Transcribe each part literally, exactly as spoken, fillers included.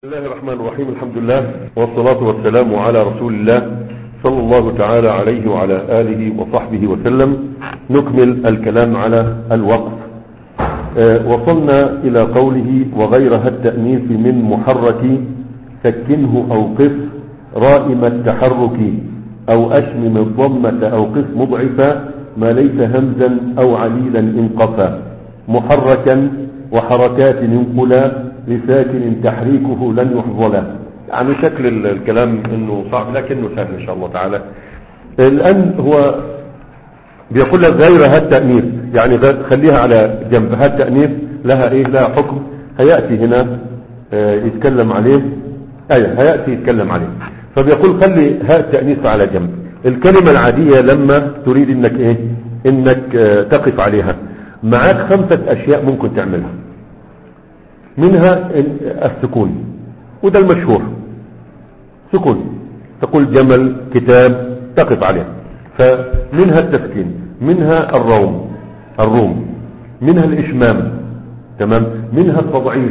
بسم الله الرحمن الرحيم. الحمد لله والصلاة والسلام على رسول الله صلى الله تعالى عليه وعلى آله وصحبه وسلم. نكمل الكلام على الوقف. أه وصلنا إلى قوله وغيرها التأنيث من محرك سكنه أو قف رائم التحرك أو أشمم الضمة أو قف مضعفا ما ليس همزا أو عليلا انقفا محركا وحركات ينقلا لساكن تحريكه لن يحظى له. يعني شكل الكلام انه صعب لكنه سهل ان شاء الله تعالى. الان هو بيقول لك غيرها التأنيث، يعني خليها على جنب. ها التأنيث لها ايه؟ لها حكم هيأتي هنا اه يتكلم عليه. ايه هيأتي يتكلم عليه. فبيقول خلي ها التأنيث على جنب. الكلمة العادية لما تريد انك ايه انك اه تقف عليها معاك خمسة اشياء ممكن تعملها. منها السكون وده المشهور، سكون تقول جمل كتاب تقف عليها. فمنها التسكين، منها الروم الروم منها الإشمام، تمام، منها التضعيف،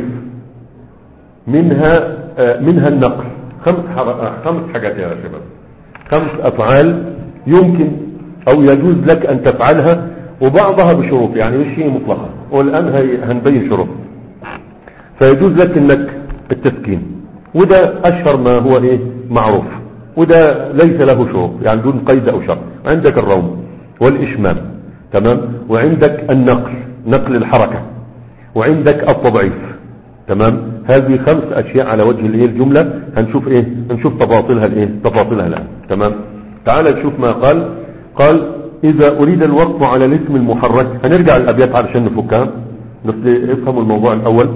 منها آه منها النقل. خمس خمس حاجات يا شباب، خمس أفعال يمكن أو يجوز لك أن تفعلها، وبعضها بشروط، يعني مش هي مطلقة، والآن هنبين شروط. فيجوز لك انك التسكين، وده اشهر ما هو ايه معروف، وده ليس له شروط يعني دون قيد او شرط. عندك الروم والاشمام، تمام، وعندك النقل نقل الحركة، وعندك التضعيف، تمام. هذه خمس اشياء على وجه الايه الجملة. هنشوف ايه هنشوف تفاصيلها الايه تفاصيلها الان، تمام. تعال نشوف ما قال. قال اذا اريد الوقف على الاسم المحرك. هنرجع الابيات علشان نفكها، بس افهموا الموضوع الاول.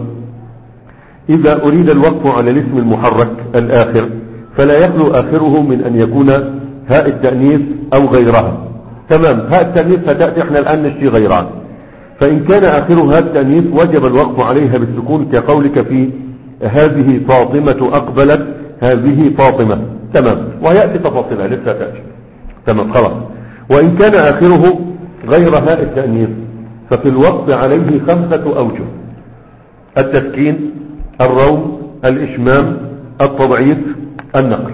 إذا أريد الوقف على الاسم المحرك الآخر فلا يخلو آخره من أن يكون هاء التأنيث أو غيرها، تمام. هاء التأنيث هتأتي احنا الآن نشتي غيرها. فإن كان آخره هاء التأنيث وجب الوقف عليها بالسكون كقولك في هذه فاطمة أقبلت، هذه فاطمة، تمام. وهيأتي تفاصيلها لسه تأتي، تمام، خلاص. وإن كان آخره غير هاء التأنيث ففي الوقف عليه خمسة أوجه: التسكين، الروم، الإشمام، التضعيف، النقل.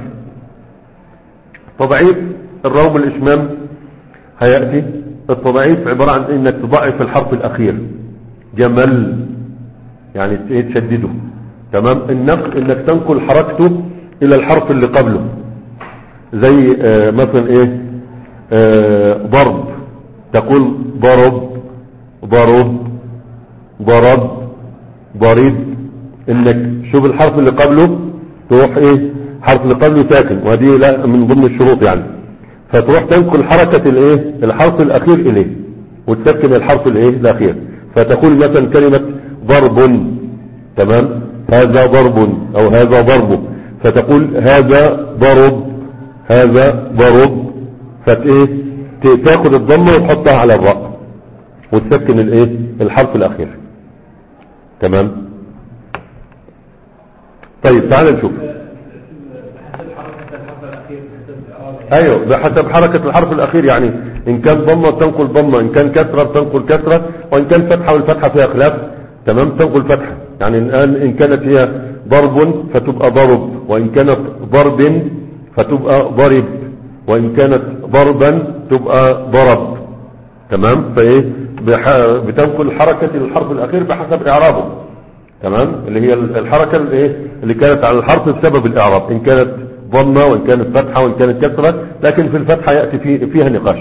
تضعيف الروم الإشمام هيأتي. التضعيف عبارة عن انك تضعف الحرف الأخير، جمل يعني تشدده، تمام. النقل انك تنقل حركته إلى الحرف اللي قبله، زي آه مثلا ايه آه ضرب، تقول ضرب ضرب ضرب ضرب. انك شوف الحرف اللي قبله تروح ايه الحرف اللي قبله ساكن، وهذه لا من ضمن الشروط يعني. فتروح تنقل حركة الايه الحرف الاخير اليه وتسكن الحرف الايه الاخير. فتقول مثلا كلمة ضرب، تمام، هذا ضرب او هذا ضرب، فتقول هذا ضرب هذا ضرب. فايه تاخذ الضمه وتحطها على الراء وتسكن الايه الحرف الاخير، تمام. طيب تعال نشوف. ايوه بحسب حركة الحرف الاخير، يعني ان كان ضمة تنقل ضمة، ان كان كسرة تنقل كسرة، وان كان فتحة والفتحة فيها خلاف، تمام، تنقل فتحة. يعني الان ان كانت هي ضرب فتبقى ضرب، وان كانت ضرب فتبقى ضرب، وان كانت ضربا تبقى ضرب، تمام. فايه بتنقل حركة الحرف الاخير بحسب اعرابه، تمام، اللي هي الحركة اللي, إيه؟ اللي كانت على الحرف بسبب الإعراب، إن كانت ضمة وإن كانت فتحة وإن كانت كسرة. لكن في الفتحة يأتي في فيها نقاش.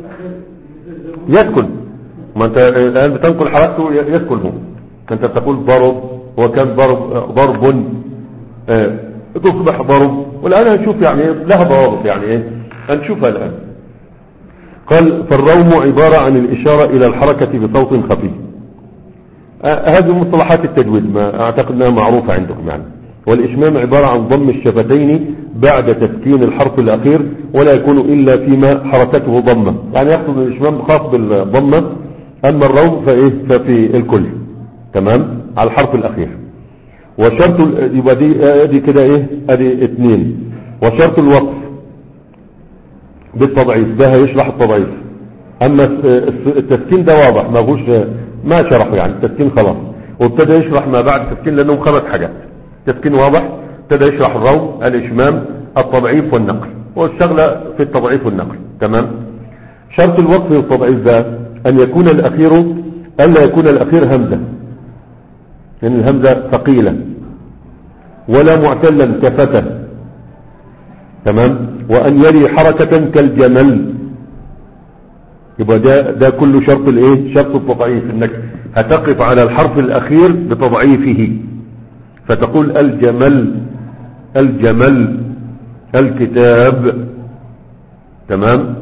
يسكن، ما أنت الآن بتنقل حركته يسكن. هو أنت بتقول ضرب، هو كان ضرب ضرب آه. تصبح ضرب. والآن هنشوف يعني لها ضوابط، يعني إيه هنشوفها الآن. قال فالروم عبارة عن الإشارة إلى الحركة بصوت خفي. آه هذه مصطلحات التجويد، ما اعتقد انها معروفة عندكم يعني. والاشمام عبارة عن ضم الشفتين بعد تسكين الحرف الاخير، ولا يكون الا فيما حركته ضمة، يعني يقصد الاشمام خاص بالضمة. اما الروم فايه ففي الكل، تمام، على الحرف الاخير. وشرط يبقى دي ادي كده ايه ادي اتنين. وشرط الوقف بالتضعيف، ده هيشرح التضعيف. اما التسكين ده واضح، ما فيهوش ما شرحه يعني، التسكين خلاص. وابتدى يشرح ما بعد التسكين لانهم خمس حاجات، تسكين واضح. ابتدى يشرح الروم، الإشمام، التضعيف والنقل، والشغل في التضعيف والنقل. تمام. شرط الوقف والتضعيف ذا أن يكون الأخير ألا يكون الأخير همزة، لأن يعني الهمزة ثقيلة، ولا معتلا كفتة. تمام. وأن يلي حركة كالجمل. يبقى ده, ده كله شرط الايه؟ شرط التضعيف، انك هتقف على الحرف الأخير بتضعيفه، فتقول الجمل، الجمل، الكتاب. تمام.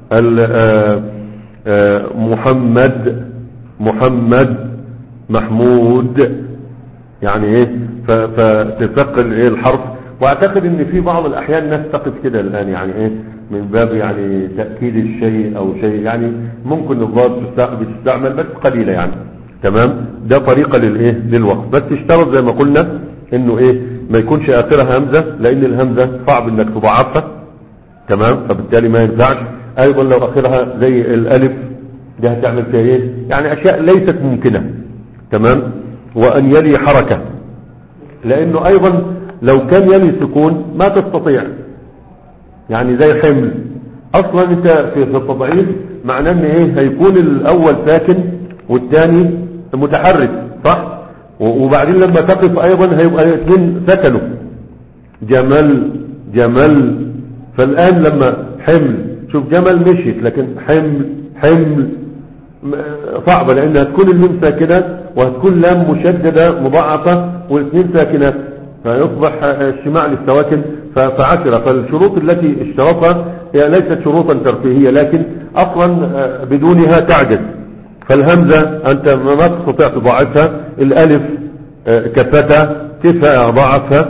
محمد، محمد، محمود. يعني ايه؟ فتثقل ايه الحرف. واعتقد ان في بعض الاحيان ناس تقف كده الان، يعني ايه، من باب يعني تأكيد الشيء او شيء، يعني ممكن الضاد بتستعمل بس قليلة يعني. تمام. ده طريقة للايه؟ للوقف. بس تشترط زي ما قلنا انه ايه؟ ما يكونش اخرها همزة، لان الهمزة صعب انك تضعفها. تمام. فبالتالي ما ينفعش. ايضا لو اخرها زي الالف ده هتعمل فيها ايه؟ يعني اشياء ليست ممكنة. تمام. وان يلي حركة، لانه ايضا لو كان يلي سكون ما تستطيع، يعني زي حمل. اصلا انت في التضعيف معناه ان ايه؟ هيكون الاول ساكن والثاني متحرك، صح؟ وبعدين لما تقف ايضا هيبقى الاثنين سكنوا. جمل، جمل. فالان لما حمل، شوف جمل مشيت، لكن حمل، حمل صعبة، لانها تكون الميم ساكنة وهتكون لام مشددة مضاعفة والاثنين ساكنات، فيصبح اجتماع للسواكن فعشرة. فالشروط التي اشترطها هي ليست شروطا ترفيهية، لكن اصلا بدونها تعجز. فالهمزة انت ما تستطيع تضاعفها. الالف كفتة كيف اضاعفها؟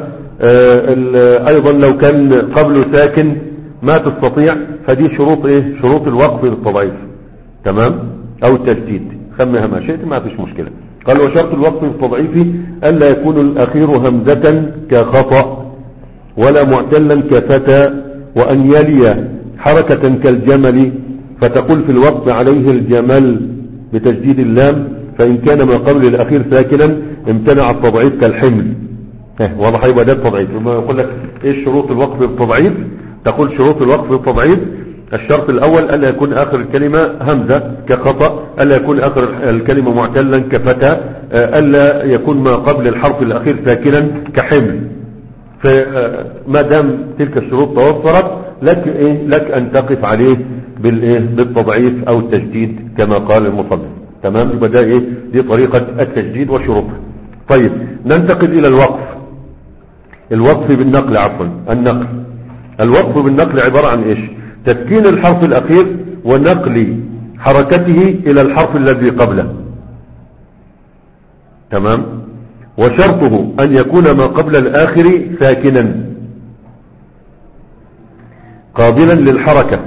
ايضا لو كان قبله ساكن ما تستطيع. فدي شروط ايه؟ شروط الوقف للتضعيف. تمام. او التشديد، خمها ما شئت، ما فيش مشكلة. قال وشرط الوقف التضعيف ألا يكون الأخير همزة كخطأ، ولا معتلا كفتى، وأن يلي حركة كالجمل، فتقول في الوقف عليه الجمل بتجديد اللام، فإن كان ما قبل الأخير ساكنا امتنع التضعيف كالحمل. واضح؟ يبقى ده التضعيف. لما يقول لك ايش شروط الوقف التضعيف؟ تقول شروط الوقف التضعيف: الشرط الأول ألا يكون آخر الكلمة همزة كخطأ، ألا يكون آخر الكلمة معتلا كفتى، ألا يكون ما قبل الحرف الأخير ساكنا كحمل. فما دام تلك الشروط توفرت لك إيه؟ لك أن تقف عليه بالإيه؟ بالتضعيف أو التجديد كما قال المصنف. تمام. يبقى ده إيه؟ دي طريقة التجديد وشروطها. طيب ننتقل إلى الوقف. الوقف بالنقل، عفوا النقل. الوقف بالنقل عبارة عن إيش؟ تسكين الحرف الأخير ونقل حركته إلى الحرف الذي قبله. تمام. وشرطه أن يكون ما قبل الآخر ساكنا قابلا للحركة.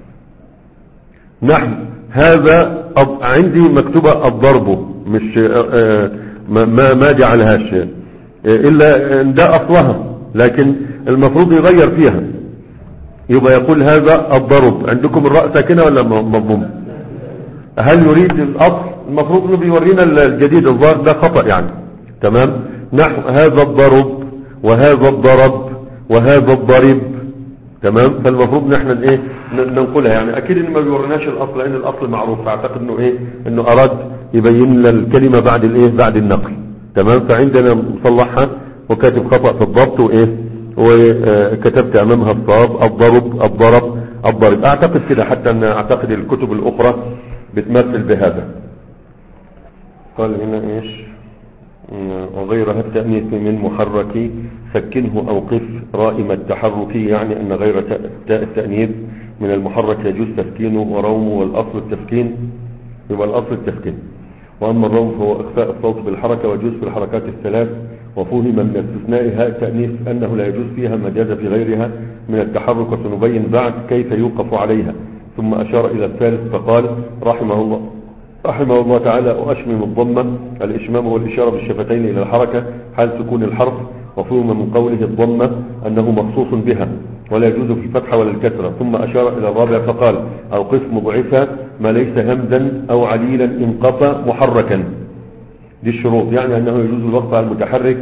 نحن هذا عندي مكتوبة الضرب، مش ما ما جعلهاش إلا ده أصلها، لكن المفروض يغير فيها. يبقى يقول هذا الضرب. عندكم الراء ساكنة ولا مضموم؟ هل يريد الأصل؟ المفروض انه بيورينا الجديد، الظاهر ده خطأ يعني. تمام. نحو هذا الضرب وهذا الضرب وهذا الضرب. تمام. فالمفروض نحن ايه ننقلها، يعني اكيد ان ما بيوريناش الاصل، لان الاصل معروف. فاعتقد انه ايه انه اراد يبين لنا الكلمة بعد الايه بعد النقل. تمام. فعندنا مصلحها وكاتب خطأ في الضبط وايه وكتبت امامها الصواب الضرب الضرب الضرب. اعتقد كده، حتى ان اعتقد الكتب الاخرى بتمثل بهذا. قال هنا ايش؟ وغيرها التأنيث من محرك سكنه او قف رائم التحرك، يعني ان غير تاء التأنيث من المحرك يجوز تسكينه ورومه، والاصل التسكين. يبقى الاصل التسكين. واما الروم فهو اخفاء الصوت بالحركة، ويجوز في الحركات الثلاث. وفهم من استثناء هاء التأنيث أنه لا يجوز فيها مجاز في غيرها من التحرك، وسنبين بعد كيف يوقف عليها. ثم أشار إلى الثالث فقال رحمه الله رحمه الله تعالى: وأشمم الضمة. الإشمام هو الإشارة بالشفتين إلى الحركة حال سكون الحرف. وفهم من قوله الضمة أنه مخصوص بها ولا يجوز في الفتحة ولا الكسرة. ثم أشار إلى الرابع فقال: أو قسم ضعفا ما ليس همزا أو عليلا انقطع محركا. دي الشروط، يعني أنه يجوز الوقف على المتحرك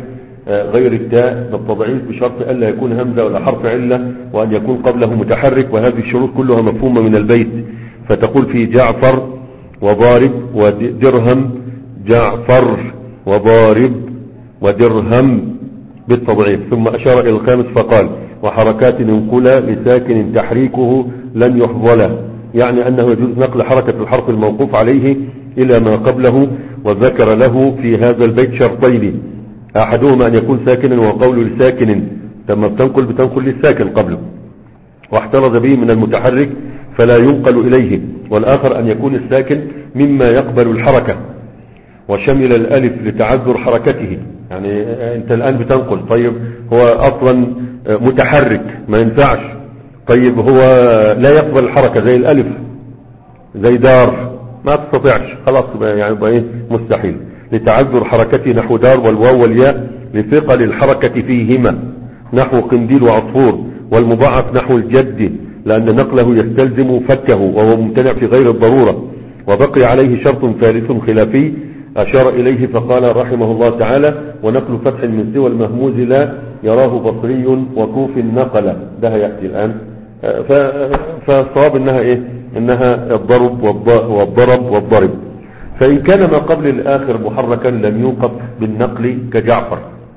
غير التاء بالتضعيف بشرط ألا يكون همزة ولا حرف علة، وأن يكون قبله متحرك، وهذه الشروط كلها مفهومة من البيت. فتقول في جعفر وضارب ودرهم، جعفر وضارب ودرهم بالتضعيف. ثم أشار إلى الخامس فقال وحركات انقلا لساكن تحريكه لن يحظل، يعني أنه يجوز نقل حركة الحرف الموقوف عليه إلى ما قبله. وذكر له في هذا البيت شرطين، أحدهما أن يكون ساكنا، وقول لساكن لما بتنقل بتنقل للساكن قبله، واحترز به من المتحرك فلا ينقل إليه. والآخر أن يكون الساكن مما يقبل الحركة، وشمل الألف لتعذر حركته. يعني أنت الآن بتنقل، طيب هو أصلا متحرك ما ينفعش، طيب هو لا يقبل الحركة زي الألف زي دار ما تستطيعش، خلاص يعني بقى إيه مستحيل. لتعذر حركته نحو دار والواو والياء لثقل الحركة فيهما نحو قنديل وعصفور، والمضاعف نحو الجد لأن نقله يستلزم فكه وهو ممتنع في غير الضرورة. وبقي عليه شرط ثالث خلافي أشار إليه فقال رحمه الله تعالى ونقل فتح من سوى المهموز لا يراه بصري وكوف نقل. ده هيأتي الآن. فالصواب إنها إيه؟ إنها الضرب والضرب والضرب. فإن كان ما قبل الآخر محركا لم يوقف بالنقل كجعفر،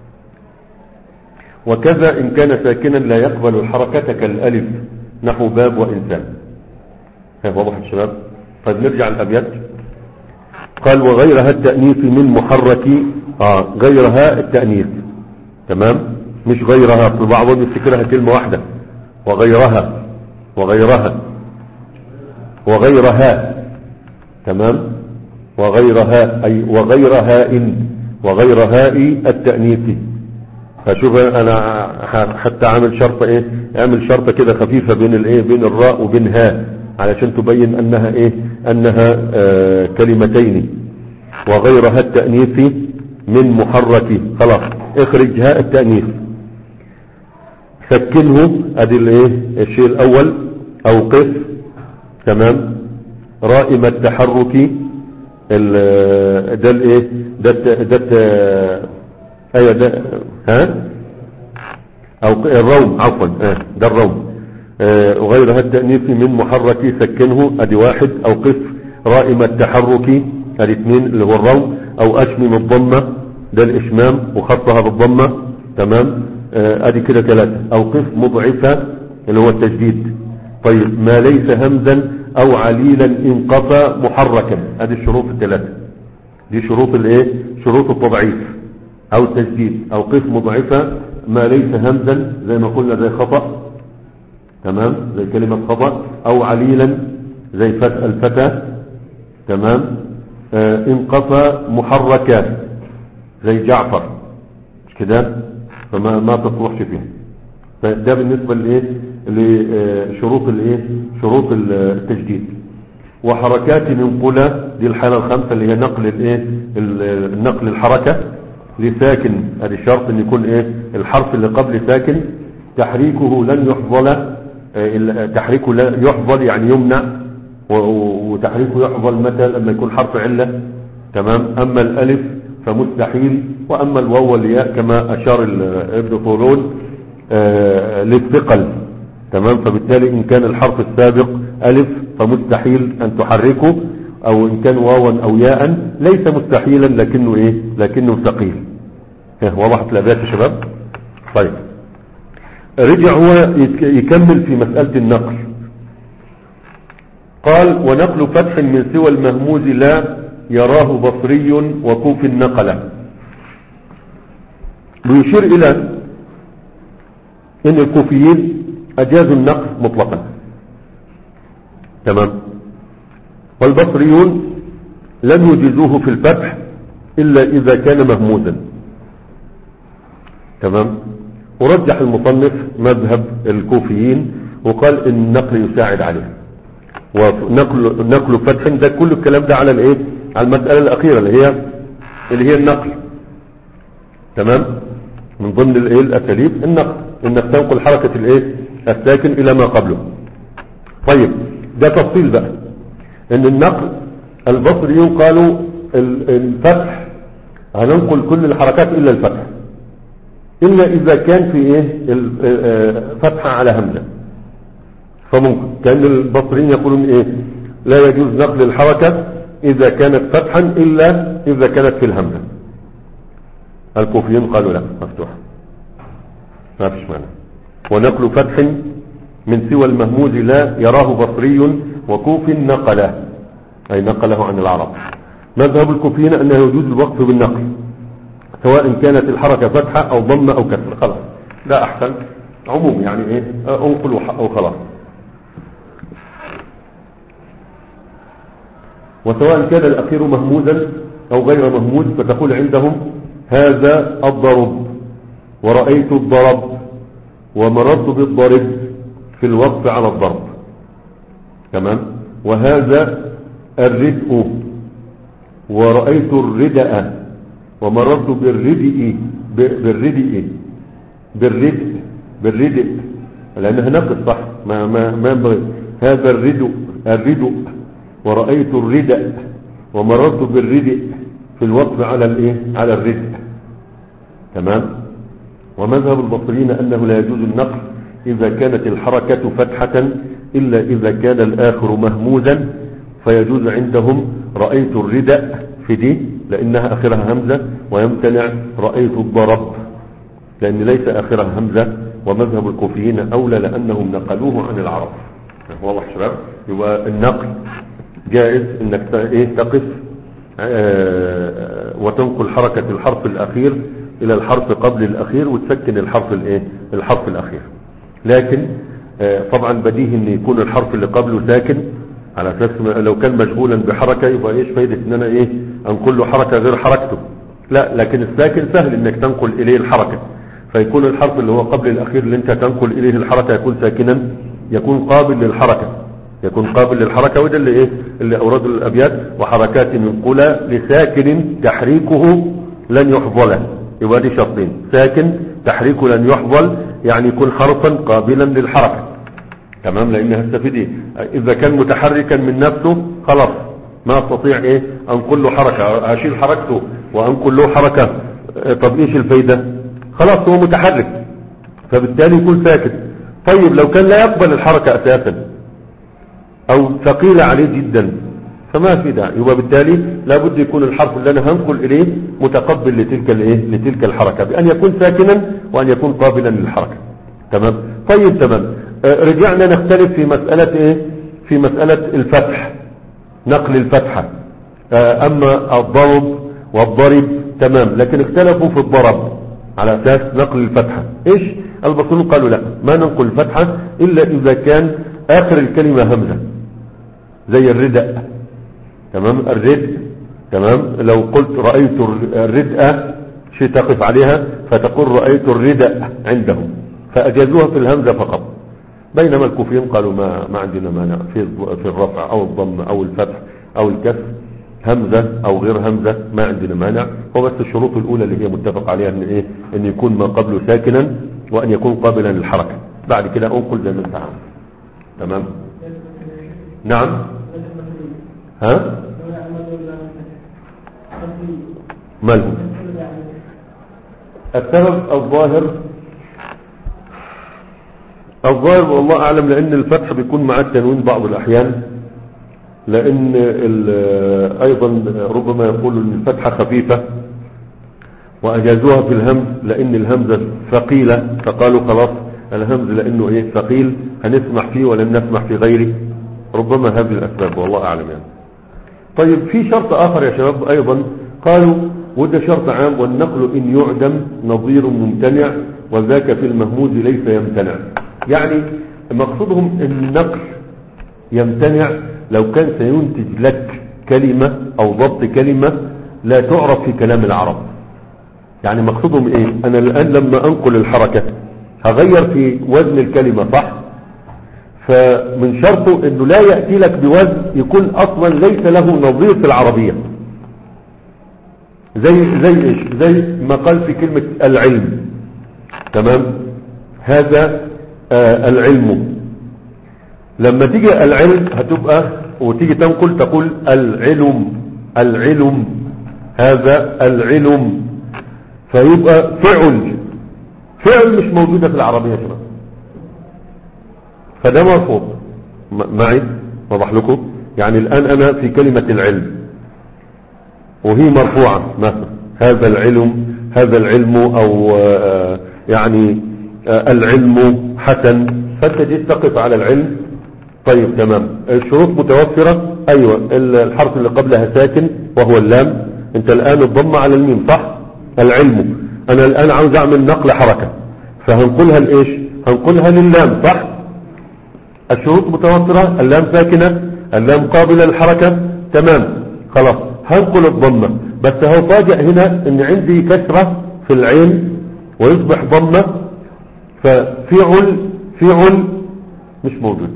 وكذا إن كان ساكنا لا يقبل الحركة كالألف نحو باب وإنسان. هذا واضح الشباب؟ طيب نرجع الأبيات. قال وغيرها التأنيث من محرك. آه غيرها التأنيث، تمام، مش غيرها، في بعضهم يفتكرها كلمة واحدة. وغيرها وغيرها وغيرها تمام، وغيرها أي وغيرها إن وغيرها التأنيث. فشوف انا حتى عامل شرطة ايه، اعمل شرطة كده خفيفة بين الايه بين الراء وبين ها علشان تبين انها ايه انها آه كلمتين. وغيرها التأنيث من محرك، خلاص اخرج هاء التأنيث سكنه، ادي الايه الشيء الاول. اوقف، تمام، رائم التحرك ده الايه ده ده ايوه ده ها او الروم عفوا اه ده الروم. آه وغيرها التأنيث من محرك سكنه، ادي واحد. اوقف رائم التحرك، ادي اثنين اللي هو الروم. او اشمم الضمة، ده الاشمام وخطها بالضمة، تمام، آه ادي كده ثلاثة. اوقف مضعفة اللي هو التجديد. طيب ما ليس همزا او عليلا انقطع محركا، ادي الشروط الثلاثة دي شروط الايه شروط التضعيف او التجديد. اوقف مضعفة ما ليس همزا زي ما قلنا زي خطأ، تمام، زي كلمة خطأ. او عليلا زي فتح الفتى، تمام. آه انقطع محركة زي جعفر، مش كده، فما ما تصلحش فيها. فده بالنسبة لايه لشروط الايه شروط التجديد. وحركات منقلة دي الحالة الخامسة اللي هي نقل الايه النقل الحركة لساكن، ادي شرط ان يكون ايه الحرف اللي قبل ساكن تحريكه لن يحظل. اه تحريكه لا يحظل يعني يمنع، وتحريكه يحظل متى لما يكون حرف علة، تمام. اما الالف فمستحيل، واما الواو والياء كما اشار ابن طولون اه للثقل، تمام. فبالتالي ان كان الحرف السابق الف فمستحيل ان تحركه، او ان كان واوا او ياء ليس مستحيلا لكنه ايه لكنه ثقيل. وضحت الابيات يا شباب؟ طيب رجع هو يكمل في مسألة النقل. قال ونقل فتح من سوى المهموز لا يراه بصري وكوف النقلة. بيشير الى ان الكوفيين اجازوا النقل مطلقا، تمام، والبصريون لم يجيزوه في الفتح إلا إذا كان مهموزا، تمام. ورجح المصنف مذهب الكوفيين وقال إن النقل يساعد عليه. ونقل نقل فتح ده كل الكلام ده على الايه على المسألة الأخيرة اللي هي اللي هي النقل، تمام. من ضمن الايه الأساليب النقل، انك تنقل حركة الايه الساكن إلى ما قبله. طيب ده تفصيل بقى ان النقل البصريون قالوا الفتح هننقل كل الحركات الا الفتح، إلا إذا كان في إيه فتحة على همزة، فممكن كان البصريين يقولون إيه لا يجوز نقل الحركة إذا كانت فتحا إلا إذا كانت في الهمزة. الكوفيين قالوا لا مفتوح ما فيش مانع. ونقل فتح من سوى المهموز لا يراه بصري وكوف نقله، أي نقله عن العرب. مذهب الكوفيين أنه يجوز الوقف بالنقل سواء كانت الحركة فتحة أو ضمة أو كسر، خلاص لا أحسن عموم يعني إيه أنقل وخلاص. وسواء كان الأخير مهموزا أو غير مهموز فتقول عندهم هذا الضرب ورأيت الضرب ومررت بالضرب في الوقف على الضرب، تمام. وهذا الردء ورأيت الردء ومررت بالردء بالردء بالردء بالردء لأنها نقص صح ما ما ما ينبغي. هذا الردء الردء ورأيت الردء ومررت بالردء في الوقف على الايه على الردء، تمام. ومذهب البصريين أنه لا يجوز النقل إذا كانت الحركة فتحة إلا إذا كان الآخر مهموزا، فيجوز عندهم رأيت الردء في دي لأنها آخرها همزة، ويمتنع رأيت الضرب لأن ليس آخرها همزة. ومذهب الكوفيين أولى لأنهم نقلوه عن العرب. واضح شباب؟ يبقى النقل جائز انك ايه تقف آه وتنقل حركة الحرف الأخير إلى الحرف قبل الأخير وتسكن الحرف الايه الحرف الأخير، لكن آه طبعا بديهي ان يكون الحرف اللي قبله ساكن، على اساس لو كان مشغولا بحركة يبقى ايش فايدة ان انا ايه انقل له حركة غير حركته، لا. لكن الساكن سهل انك تنقل اليه الحركة، فيكون الحرف اللي هو قبل الأخير اللي انت تنقل اليه الحركة يكون ساكنا، يكون قابل للحركة يكون قابل للحركة. وده اللي ايه اللي اورد الابيات وحركات منقولة لساكن تحريكه لن يحظل. يبقى دي شرطين، ساكن تحريكه لن يحظل يعني يكون حرفا قابلا للحركة، تمام. لانها هستفيد اذا كان متحركا من نفسه خلاص ما استطيع ايه انقل له حركة، اشيل حركته وانقل له حركة، طب ايش الفايدة؟ خلاص هو متحرك فبالتالي يكون ساكن. طيب لو كان لا يقبل الحركة اساسا او ثقيلة عليه جدا فما في داعي، يبقى بالتالي لابد يكون الحرف اللي انا هنقل اليه متقبل لتلك الايه لتلك الحركة بان يكون ساكنا وان يكون قابلا للحركة، تمام. طيب تمام. آه رجعنا نختلف في مسألة ايه في مسألة الفتح، نقل الفتحة. آه اما الضرب والضرب تمام، لكن اختلفوا في الضرب على اساس نقل الفتحة. ايش البصريون قالوا لا ما ننقل الفتحة الا اذا كان اخر الكلمة همزة زي الردء، تمام. الردء تمام، لو قلت رأيت الردء شيء تقف عليها فتقول رأيت الردء عندهم، فأجازوها في الهمزة فقط. بينما الكوفيين قالوا ما ما عندنا مانع في في الرفع او الضم او الفتح او الكسر، همزة او غير همزة ما عندنا مانع. هو بس الشروط الاولى اللي هي متفق عليها ان ايه ان يكون ما قبله ساكنا وان يكون قابلا للحركة، بعد كده انقل زي ما انت عامل، تمام. نعم. ها ماله السبب الظاهر الظاهر والله اعلم، لان الفتح بيكون مع التنوين بعض الاحيان، لان ايضا ربما يقول ان الفتحة خفيفة واجازوها في الهمز لان الهمزة ثقيلة، فقالوا خلاص الهمز لانه ايه ثقيل هنسمح فيه ولن نسمح في غيره، ربما هذه الاسباب والله اعلم يعني. طيب في شرط اخر يا شباب ايضا قالوا، وده شرط عام، والنقل ان يعدم نظير ممتنع وذاك في المهموز ليس يمتنع. يعني مقصودهم النقل يمتنع لو كان سينتج لك كلمة او ضبط كلمة لا تعرف في كلام العرب. يعني مقصودهم ايه؟ انا الان لما انقل الحركة هغير في وزن الكلمة صح، فمن شرطه انه لا يأتي لك بوزن يكون اصلا ليس له نظير في العربية، زي زي ايش زي ما قال في كلمة العلم، تمام. هذا آه العلم، لما تيجي العلم هتبقى وتيجي تنقل تقول العلم العلم هذا العلم، فيبقى فعل فعل مش موجودة في العربية يا شباب، فده مرفوض. معي وضح لكم؟ يعني الآن أنا في كلمة العلم وهي مرفوعة مثلا هذا العلم، هذا العلم، أو آه يعني آه العلم حسن، فأنت جيت تقف على العلم. طيب تمام، الشروط متوفرة. أيوة، الحرف اللي قبلها ساكن وهو اللام. أنت الآن الضمة على الميم صح؟ العلم. أنا الآن عاوز أعمل نقل حركة، فهنقولها لإيش؟ هنقولها لللام صح؟ الشروط متوفرة، اللام ساكنة، اللام قابلة للحركة، تمام خلاص. هنقل الضمة، بس هفاجئ هنا ان عندي كسرة في العين ويصبح ضمة، ففعل فعل مش موجود.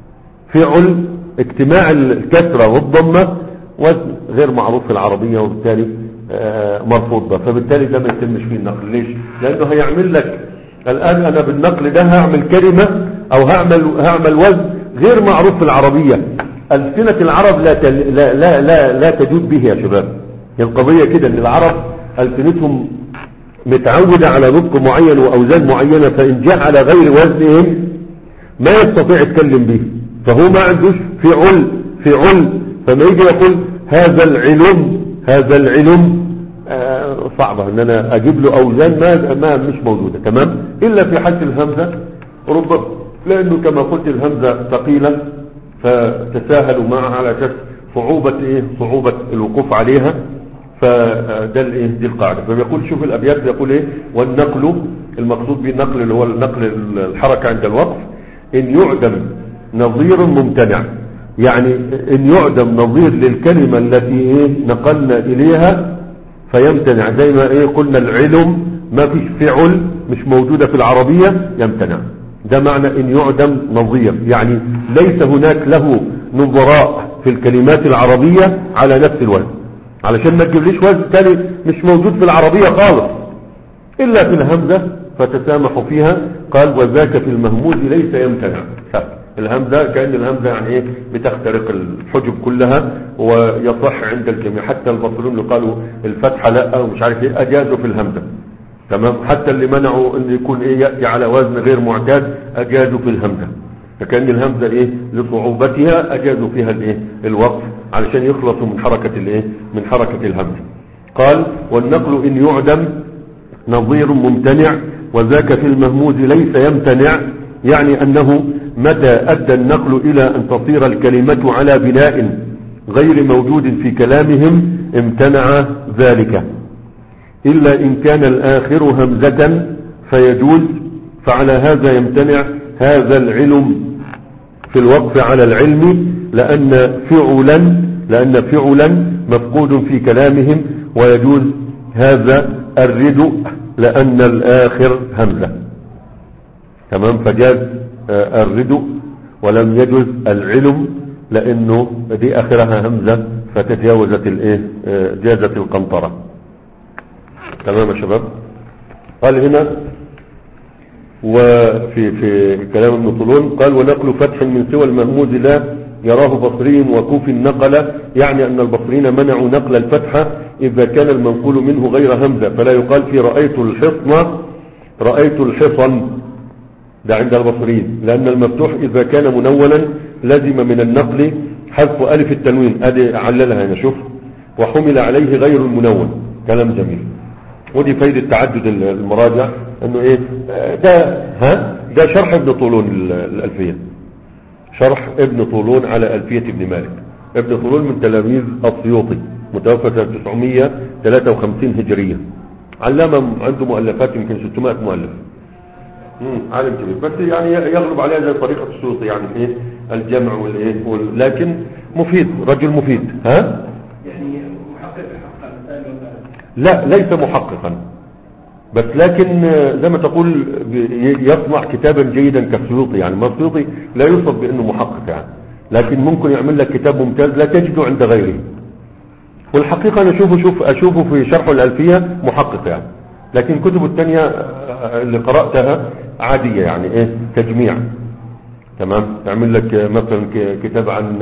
فعل اجتماع الكسرة والضمة وزن غير معروف في العربية، وبالتالي مرفوض ده، فبالتالي ده ما يتمش فيه النقل. ليش؟ لانه هيعمل لك الان انا بالنقل ده هعمل كلمة او هعمل هعمل وزن غير معروف في العربية. ألسنة العرب لا تل... لا لا لا, لا تجود به يا شباب. القضية كده ان العرب ألسنتهم متعودة على نطق معين واوزان معينة، فان جاء على غير وزنهم ما يستطيع يتكلم به، فهو ما عندوش فعل فعل. فما يجي يقول هذا العلم هذا العلم آه صعبة ان انا اجيب له اوزان ما, ما مش موجودة، تمام، الا في حالة الهمزة ربما، لانه كما قلت الهمزة ثقيلة فتساهلوا معها على اساس صعوبة ايه صعوبة الوقوف عليها. فده الايه دي القاعدة. فبيقول شوف الابيات بيقول ايه: والنقل المقصود بالنقل اللي هو النقل الحركة عند الوقف، ان يعدم نظير ممتنع، يعني ان يعدم نظير للكلمة التي ايه نقلنا اليها فيمتنع. زي ما ايه قلنا العلم ما فيش فعل مش موجودة في العربية يمتنع، ده معنى ان يعدم نظير، يعني ليس هناك له نظراء في الكلمات العربية على نفس الوزن، علشان ما تجيبليش وزن تاني مش موجود في العربية خالص الا في الهمزة فتسامحوا فيها. قال وذاك في المهموز ليس يمتنع. الهمزة كأن الهمزة يعني ايه بتخترق الحجب كلها ويصح عند الجميع، حتى البصريون اللي قالوا الفتحة لا ومش عارف ايه اجازوا في الهمزة، تمام، حتى اللي منعوا ان يكون ايه يأتي على وزن غير معتاد اجازوا في الهمزة، فكأن الهمزة ايه لصعوبتها اجازوا فيها الايه الوقف علشان يخلصوا من حركة الايه من حركة الهمزة. قال والنقل ان يعدم نظير ممتنع وذاك في المهموز ليس يمتنع، يعني انه متى ادى النقل الى ان تصير الكلمة على بناء غير موجود في كلامهم امتنع ذلك، إلا إن كان الآخر همزة فيجوز، فعلى هذا يمتنع هذا العلم في الوقف على العلم، لأن فعلا لأن فعلا مفقود في كلامهم، ويجوز هذا الردء لأن الآخر همزة، تمام، فجاز الردء ولم يجوز العلم لأنه دي آخرها همزة فتجاوزت الايه جازت القنطرة. تمام يا شباب. قال هنا وفي في كلام ابن طولون قال ونقل فتح من سوى المهموز لا يراه بصري وكوف نقل، يعني أن البصريين منعوا نقل الفتحة إذا كان المنقول منه غير همزة، فلا يقال في رأيت الحصن رأيت الحصن، ده عند البصريين، لأن المفتوح إذا كان منونا لازم من النقل حذف ألف التنوين، أدي عللها هنا شوف، وحمل عليه غير المنون. كلام جميل، ودي فايدة تعدد المراجع انه ايه ده ها ده شرح ابن طولون الألفية، شرح ابن طولون على ألفية ابن مالك. ابن طولون من تلاميذ السيوطي، متوفى سنة تسعمية وثلاثة وخمسين هجرية، علامة عنده مؤلفات يمكن ستمائة مؤلف، امم عالم كبير، بس يعني يغلب عليها زي طريقة السيوطي يعني ايه الجمع والايه، لكن مفيد، رجل مفيد. ها لا ليس محققا، بس لكن زي ما تقول يصنع كتابا جيدا كالسيوطي، يعني ما السيوطي لا يوصف بانه محقق يعني، لكن ممكن يعمل لك كتاب ممتاز لا تجده عند غيره. والحقيقة انا اشوفه شوف اشوفه في شرح الألفية محقق يعني، لكن الكتب الثانية اللي قرأتها عادية يعني ايه تجميع، تمام. يعمل لك مثلا كتاب عن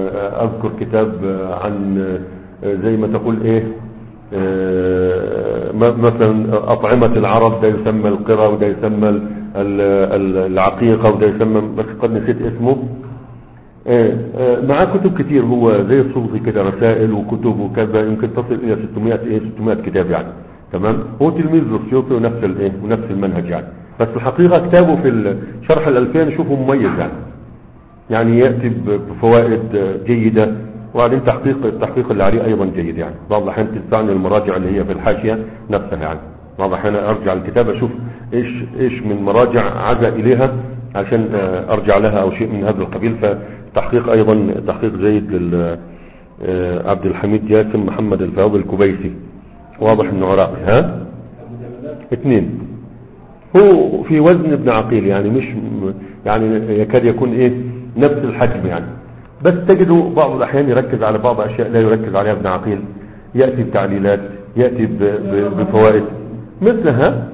اذكر كتاب عن زي ما تقول ايه مثلا أطعمة العرب ده يسمى القرى وده يسمى ال- ال- العقيقة وده يسمى، بس قد نسيت اسمه. آه، آه، معاه كتب كتير، هو زي الصوفي كده، رسائل وكتب وكذا، يمكن تصل الى ستمائة ايه ستمائة كتاب يعني. تمام. هو تلميذ للسيوطي ونفس الايه ونفس المنهج يعني. بس الحقيقة كتابه في شرح الألفية نشوفه مميز يعني، يعني يأتي بفوائد جيدة، وبعدين تحقيق التحقيق اللي عليه ايضا جيد يعني. بعض الاحيان تستعني المراجع اللي هي في الحاشية نفسها يعني، بعض الاحيان ارجع الكتاب اشوف ايش ايش من مراجع عزا اليها عشان ارجع لها او شيء من هذا القبيل. فتحقيق ايضا تحقيق جيد لل عبد الحميد جاسم محمد الفاضل الكبيسي، واضح انه عراقي. ها اثنين، هو في وزن ابن عقيل يعني، مش يعني يكاد يكون ايه نفس الحجم يعني، بس تجدوا بعض الاحيان يركز على بعض اشياء لا يركز عليها ابن عقيل، ياتي بتعليلات، ياتي ب- ب- بفوائد مثلها.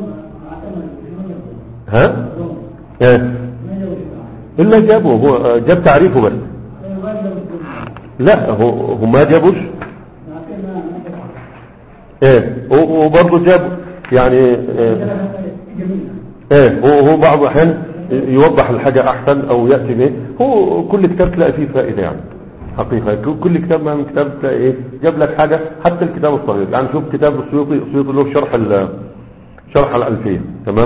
ها ايه الا جابه، هو جاب تعريفه بس، لا هو هو ما جابوش. ايه هو برضه جاب يعني ايه, إيه هو هو بعض الاحيان يوضح الحاجة احسن او يأتي به. هو كل كتاب تلاقي فيه فائدة يعني، حقيقة كل كتاب من كتاب تلاقي ايه جاب لك حاجة، حتى الكتاب الصغير يعني. شوف كتاب السيوطي، السيوطي له شرح ال شرح الألفية، تمام،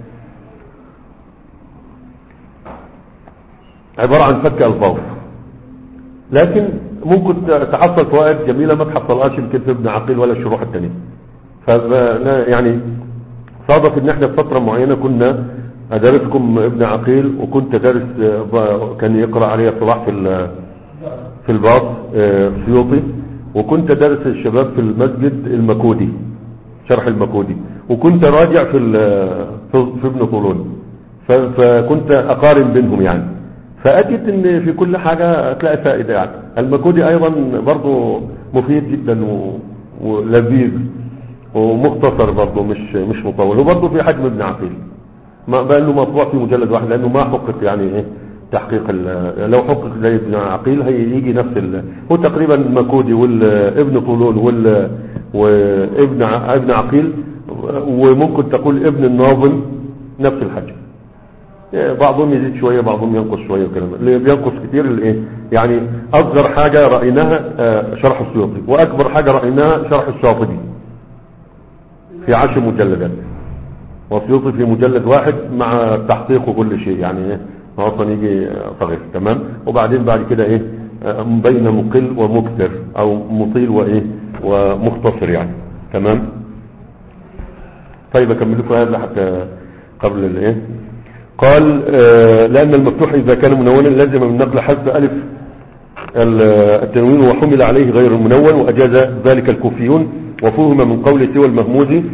عبارة عن فك الفاظ، لكن ممكن تحصل فوائد جميلة ما تحصلهاش يمكن في ابن عقيل ولا الشروح التانية. ف يعني صادف ان احنا في فترة معينة كنا ادرسكم ابن عقيل، وكنت دارس كان يقرأ علي صلاح في في الباص سيوطي، وكنت دارس الشباب في المسجد المكودي شرح المكودي، وكنت راجع في في ابن طولون، فكنت اقارن بينهم يعني. فأجد ان في كل حاجة تلاقي فائدة يعني. المكودي ايضا برضو مفيد جدا ولذيذ ومختصر برضو، مش مش مطول، وبرضو في حجم ابن عقيل، ما بقى له مطبوع في مجلد واحد، لانه ما حقق يعني ايه تحقيق. لو حقق زي ابن عقيل هيجي نفس ال... هو تقريبا المكودي والابن طولون وال وابن ابن عقيل، وممكن تقول ابن الناظم نفس الحجم. بعضهم يزيد شوية بعضهم ينقص شوية وكلام. اللي بينقص كتير الايه يعني، اصغر حاجة رأيناها شرح السيوطي، واكبر حاجة رأيناها شرح الشاطبي في عشر مجلدات، والسيوطي في مجلد واحد مع تحقيق وكل شيء يعني ايه اصلا يجي صغير. تمام. وبعدين بعد كده ايه بين مقل ومكثر، او مطيل وايه ومختصر يعني. تمام. طيب اكمل لكم هذا حتى قبل الايه. قال آه لأن المفتوح إذا كان منونا لازم من نقل حذف ألف التنوين وحمل عليه غير المنون، وأجاز ذلك الكوفيون. وفهم من قول سوى المهموزي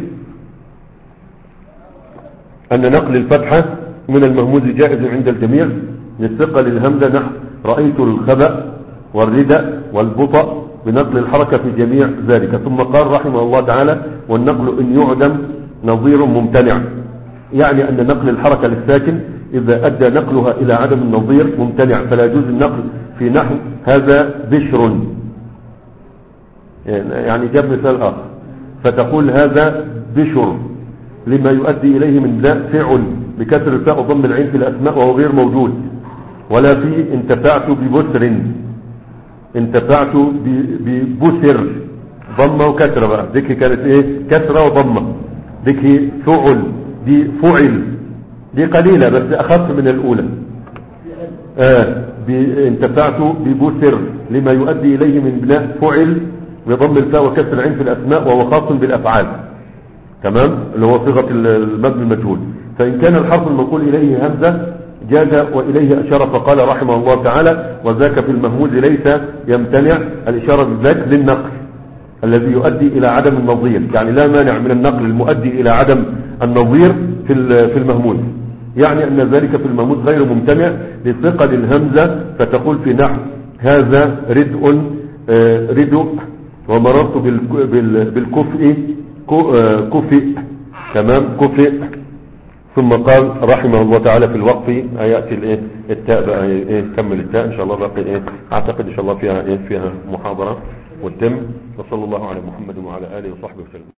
أن نقل الفتحة من المهموز جائز عند الجميع للثقة للهمزة، نحو رأيت الخبأ والردى والبطأ بنقل الحركة في جميع ذلك. ثم قال رحمه الله تعالى والنقل إن يعدم نظير ممتنع، يعني أن نقل الحركة للساكن إذا أدى نقلها إلى عدم النظير ممتنع، فلا يجوز النقل في نحو هذا بشر، يعني جاب مثال آخر فتقول هذا بشر لما يؤدي إليه من ذا فعل بكسر الفاء وضم العين في الأسماء وهو غير موجود. ولا في انتفعت ببسر، انتفعت ببسر ضمة وكسرة بقى، ذيك كانت ايه كسرة وضمة، ذيك فعل دي فعل دي قليلة بس أخف من الأولى. آه انتفعت ببسر لما يؤدي إليه من بناء فعل بضم الفاء وكسر العين في الأسماء وهو خاص بالأفعال. تمام. اللي هو صيغة المبني المجهول. فإن كان الحرف المنقول إليه همزة جاز وإليه أشار، فقال رحمه الله تعالى وذاك في المهموز ليس يمتنع الإشارة بذاك للنقل الذي يؤدي إلى عدم النظير، يعني لا مانع من النقل المؤدي إلى عدم النظير في في المهموز، يعني أن ذلك في المهموز غير ممتنع لثقل الهمزة، فتقول في نحو هذا ردء ردء ومررت بالكفء كفئ. تمام. كفئ. ثم قال رحمه الله تعالى في الوقف هياتي الايه التاء بقى ايه كمل التاء ان شاء الله باقي ايه اعتقد ان شاء الله فيها ايه فيها محاضرة والتم. وصلى الله على محمد وعلى اله وصحبه وسلم.